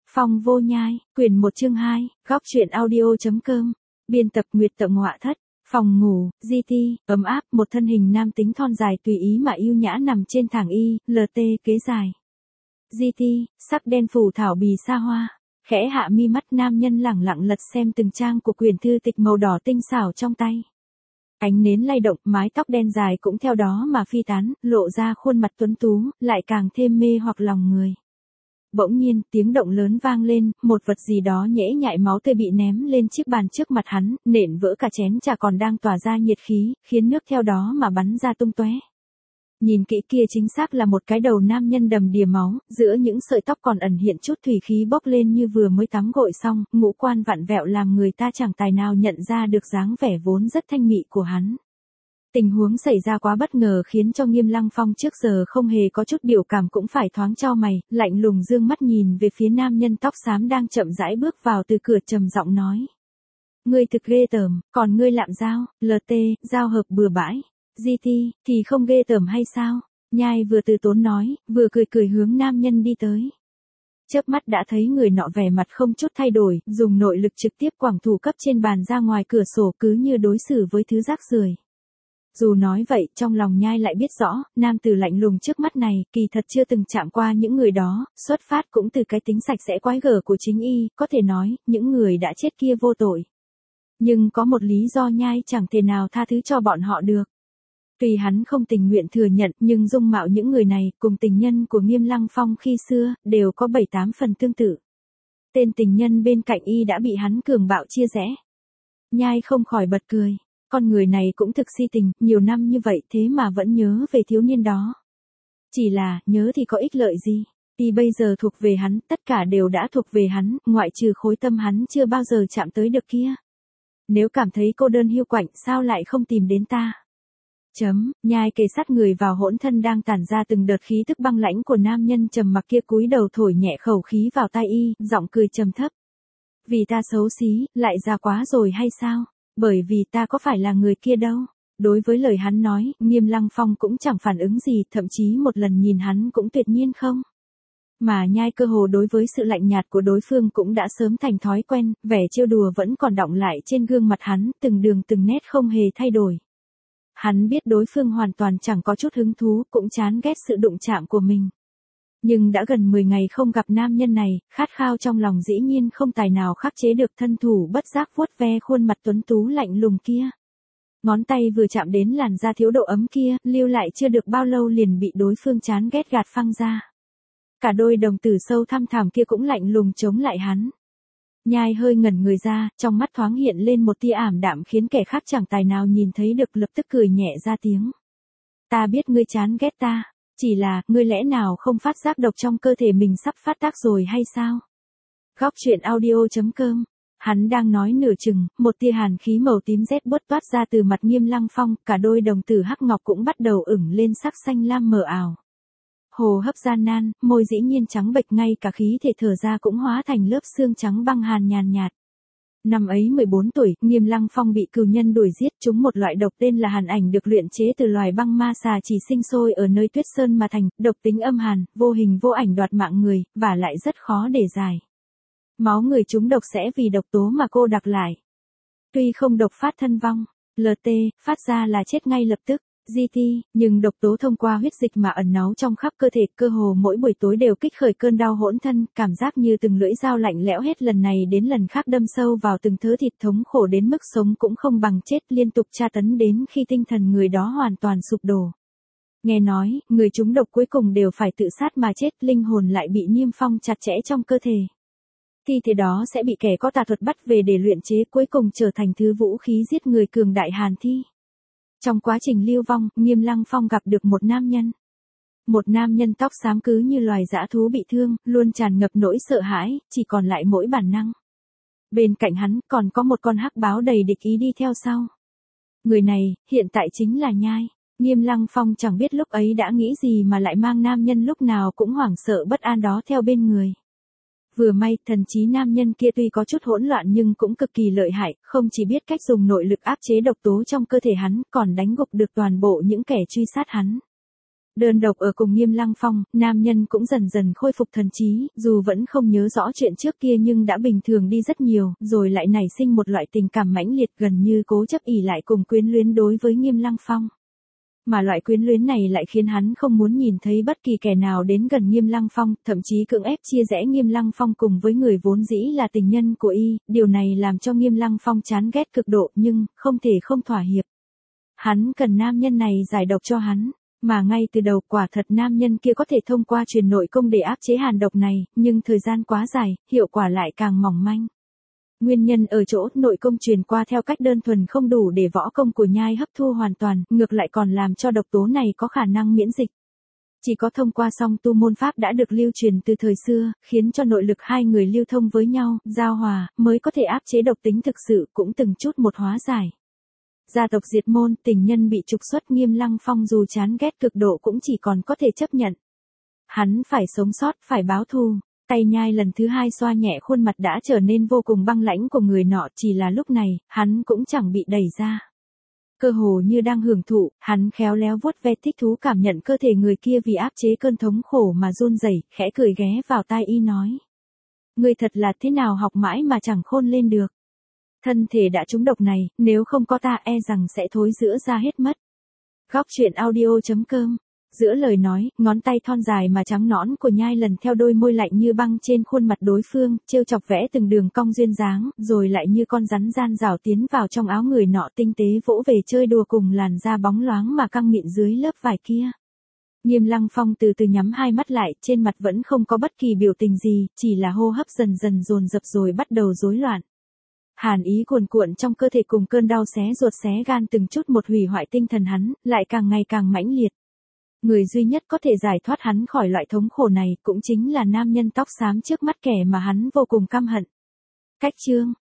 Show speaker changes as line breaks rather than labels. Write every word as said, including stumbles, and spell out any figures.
Phong vô nhai, quyển một chương hai, góc truyện audio.com, biên tập Nguyệt Tậm Ngọa Thất, phòng ngủ, giê tê, ấm áp, một thân hình nam tính thon dài tùy ý mà yêu nhã nằm trên thảm y, lờ tê, kế dài. giê tê, sắc đen phủ thảo bì xa hoa, khẽ hạ mi mắt nam nhân lẳng lặng lật xem từng trang của quyển thư tịch màu đỏ tinh xảo trong tay. Ánh nến lay động, mái tóc đen dài cũng theo đó mà phi tán, lộ ra khuôn mặt tuấn tú, lại càng thêm mê hoặc lòng người. Bỗng nhiên, tiếng động lớn vang lên, một vật gì đó nhễ nhại máu tươi bị ném lên chiếc bàn trước mặt hắn, nện vỡ cả chén trà còn đang tỏa ra nhiệt khí, khiến nước theo đó mà bắn ra tung tóe. Nhìn kỹ kia chính xác là một cái đầu nam nhân đầm đìa máu, giữa những sợi tóc còn ẩn hiện chút thủy khí bốc lên như vừa mới tắm gội xong, ngũ quan vặn vẹo làm người ta chẳng tài nào nhận ra được dáng vẻ vốn rất thanh mị của hắn. Tình huống xảy ra quá bất ngờ khiến cho Nghiêm Lăng Phong trước giờ không hề có chút biểu cảm cũng phải thoáng chau mày, lạnh lùng dương mắt nhìn về phía nam nhân tóc xám đang chậm rãi bước vào từ cửa trầm giọng nói. Ngươi thực ghê tởm, còn ngươi lạm giao, lờ tê, giao hợp bừa bãi, giê tê, thì không ghê tởm hay sao? Nhai vừa từ tốn nói, vừa cười cười hướng nam nhân đi tới. Chớp mắt đã thấy người nọ vẻ mặt không chút thay đổi, dùng nội lực trực tiếp quẳng thủ cấp trên bàn ra ngoài cửa sổ cứ như đối xử với thứ rác rưởi. Dù nói vậy, trong lòng Nhai lại biết rõ, nam tử lạnh lùng trước mắt này, kỳ thật chưa từng chạm qua những người đó, xuất phát cũng từ cái tính sạch sẽ quái gở của chính y, có thể nói, những người đã chết kia vô tội. Nhưng có một lý do Nhai chẳng thể nào tha thứ cho bọn họ được. Tuy hắn không tình nguyện thừa nhận, nhưng dung mạo những người này, cùng tình nhân của Nghiêm Lăng Phong khi xưa, đều có bảy tám phần tương tự. Tên tình nhân bên cạnh y đã bị hắn cường bạo chia rẽ. Nhai không khỏi bật cười. Con người này cũng thực si tình, nhiều năm như vậy thế mà vẫn nhớ về thiếu niên đó. Chỉ là, nhớ thì có ích lợi gì? Y bây giờ thuộc về hắn, tất cả đều đã thuộc về hắn, ngoại trừ khối tâm hắn chưa bao giờ chạm tới được kia. Nếu cảm thấy cô đơn hiu quạnh, sao lại không tìm đến ta? Chấm, Nhai kề sát người vào hỗn thân đang tản ra từng đợt khí tức băng lãnh của nam nhân trầm mặc kia cúi đầu thổi nhẹ khẩu khí vào tai y, giọng cười trầm thấp. Vì ta xấu xí, lại già quá rồi hay sao? Bởi vì ta có phải là người kia đâu. Đối với lời hắn nói, Nghiêm Lăng Phong cũng chẳng phản ứng gì, thậm chí một lần nhìn hắn cũng tuyệt nhiên không. Mà Nhai cơ hồ đối với sự lạnh nhạt của đối phương cũng đã sớm thành thói quen, vẻ trêu đùa vẫn còn đọng lại trên gương mặt hắn, từng đường từng nét không hề thay đổi. Hắn biết đối phương hoàn toàn chẳng có chút hứng thú, cũng chán ghét sự đụng chạm của mình. Nhưng đã gần mười ngày không gặp nam nhân này, khát khao trong lòng dĩ nhiên không tài nào khắc chế được, thân thủ bất giác vuốt ve khuôn mặt tuấn tú lạnh lùng kia. Ngón tay vừa chạm đến làn da thiếu độ ấm kia, lưu lại chưa được bao lâu liền bị đối phương chán ghét gạt phăng ra. Cả đôi đồng tử sâu thăm thẳm kia cũng lạnh lùng chống lại hắn. Nhai hơi ngẩn người ra, trong mắt thoáng hiện lên một tia ảm đạm khiến kẻ khác chẳng tài nào nhìn thấy được, lập tức cười nhẹ ra tiếng. Ta biết ngươi chán ghét ta. Chỉ là, ngươi lẽ nào không phát giác độc trong cơ thể mình sắp phát tác rồi hay sao? Góc truyện audio.com. Hắn đang nói nửa chừng, một tia hàn khí màu tím rét buốt toát ra từ mặt Nghiêm Lăng Phong, cả đôi đồng tử hắc ngọc cũng bắt đầu ửng lên sắc xanh lam mờ ảo. Hồ hấp gian nan, môi dĩ nhiên trắng bệch, ngay cả khí thể thở ra cũng hóa thành lớp xương trắng băng hàn nhàn nhạt. Năm ấy mười bốn tuổi, Nghiêm Lăng Phong bị cừu nhân đuổi giết trúng một loại độc tên là hàn ảnh được luyện chế từ loài băng ma xà chỉ sinh sôi ở nơi tuyết sơn mà thành, độc tính âm hàn, vô hình vô ảnh đoạt mạng người, và lại rất khó để giải. Máu người trúng độc sẽ vì độc tố mà cô đặc lại. Tuy không độc phát thân vong, lờ tê, phát ra là chết ngay lập tức, giê tê, nhưng độc tố thông qua huyết dịch mà ẩn náu trong khắp cơ thể, cơ hồ mỗi buổi tối đều kích khởi cơn đau hỗn thân, cảm giác như từng lưỡi dao lạnh lẽo hết lần này đến lần khác đâm sâu vào từng thớ thịt, thống khổ đến mức sống cũng không bằng chết, liên tục tra tấn đến khi tinh thần người đó hoàn toàn sụp đổ. Nghe nói, người trúng độc cuối cùng đều phải tự sát mà chết, linh hồn lại bị niêm phong chặt chẽ trong cơ thể. Thi thể đó sẽ bị kẻ có tà thuật bắt về để luyện chế, cuối cùng trở thành thứ vũ khí giết người cường đại hàn thi. Trong quá trình lưu vong, Nghiêm Lăng Phong gặp được một nam nhân. Một nam nhân tóc xám cứ như loài dã thú bị thương, luôn tràn ngập nỗi sợ hãi, chỉ còn lại mỗi bản năng. Bên cạnh hắn còn có một con hắc báo đầy địch ý đi theo sau. Người này, hiện tại chính là Nhai. Nghiêm Lăng Phong chẳng biết lúc ấy đã nghĩ gì mà lại mang nam nhân lúc nào cũng hoảng sợ bất an đó theo bên người. Vừa may, thần trí nam nhân kia tuy có chút hỗn loạn nhưng cũng cực kỳ lợi hại, không chỉ biết cách dùng nội lực áp chế độc tố trong cơ thể hắn, còn đánh gục được toàn bộ những kẻ truy sát hắn. Đơn độc ở cùng Nghiêm Lăng Phong, nam nhân cũng dần dần khôi phục thần trí, dù vẫn không nhớ rõ chuyện trước kia nhưng đã bình thường đi rất nhiều, rồi lại nảy sinh một loại tình cảm mãnh liệt gần như cố chấp ỷ lại cùng quyến luyến đối với Nghiêm Lăng Phong. Mà loại quyến luyến này lại khiến hắn không muốn nhìn thấy bất kỳ kẻ nào đến gần Nghiêm Lăng Phong, thậm chí cưỡng ép chia rẽ Nghiêm Lăng Phong cùng với người vốn dĩ là tình nhân của y, điều này làm cho Nghiêm Lăng Phong chán ghét cực độ nhưng không thể không thỏa hiệp. Hắn cần nam nhân này giải độc cho hắn. Mà ngay từ đầu quả thật nam nhân kia có thể thông qua truyền nội công để áp chế hàn độc này, nhưng thời gian quá dài, hiệu quả lại càng mỏng manh. Nguyên nhân ở chỗ nội công truyền qua theo cách đơn thuần không đủ để võ công của nhai hấp thu hoàn toàn, ngược lại còn làm cho độc tố này có khả năng miễn dịch. Chỉ có thông qua song tu môn pháp đã được lưu truyền từ thời xưa, khiến cho nội lực hai người lưu thông với nhau, giao hòa, mới có thể áp chế độc tính thực sự cũng từng chút một hóa giải. Gia tộc diệt môn, tình nhân bị trục xuất, Nghiêm Lăng Phong dù chán ghét cực độ cũng chỉ còn có thể chấp nhận. Hắn phải sống sót, phải báo thù. Tay nhai lần thứ hai xoa nhẹ khuôn mặt đã trở nên vô cùng băng lãnh của người nọ, chỉ là lúc này, hắn cũng chẳng bị đẩy ra. Cơ hồ như đang hưởng thụ, hắn khéo léo vuốt ve thích thú cảm nhận cơ thể người kia vì áp chế cơn thống khổ mà run rẩy, khẽ cười ghé vào tai y nói. Ngươi thật là thế nào học mãi mà chẳng khôn lên được. Thân thể đã trúng độc này, nếu không có ta e rằng sẽ thối rữa ra hết mất. Góc truyện audio chấm com. Giữa lời nói, ngón tay thon dài mà trắng nõn của nhai lần theo đôi môi lạnh như băng trên khuôn mặt đối phương, trêu chọc vẽ từng đường cong duyên dáng, rồi lại như con rắn gian rảo tiến vào trong áo người nọ tinh tế vỗ về chơi đùa cùng làn da bóng loáng mà căng mịn dưới lớp vải kia. Nghiêm Lăng Phong từ từ nhắm hai mắt lại, trên mặt vẫn không có bất kỳ biểu tình gì, chỉ là hô hấp dần dần dồn dập rồi bắt đầu rối loạn. Hàn ý cuồn cuộn trong cơ thể cùng cơn đau xé ruột xé gan từng chút một hủy hoại tinh thần hắn, lại càng ngày càng mãnh liệt. Người duy nhất có thể giải thoát hắn khỏi loại thống khổ này cũng chính là nam nhân tóc xám trước mắt kẻ mà hắn vô cùng căm hận. Cách chương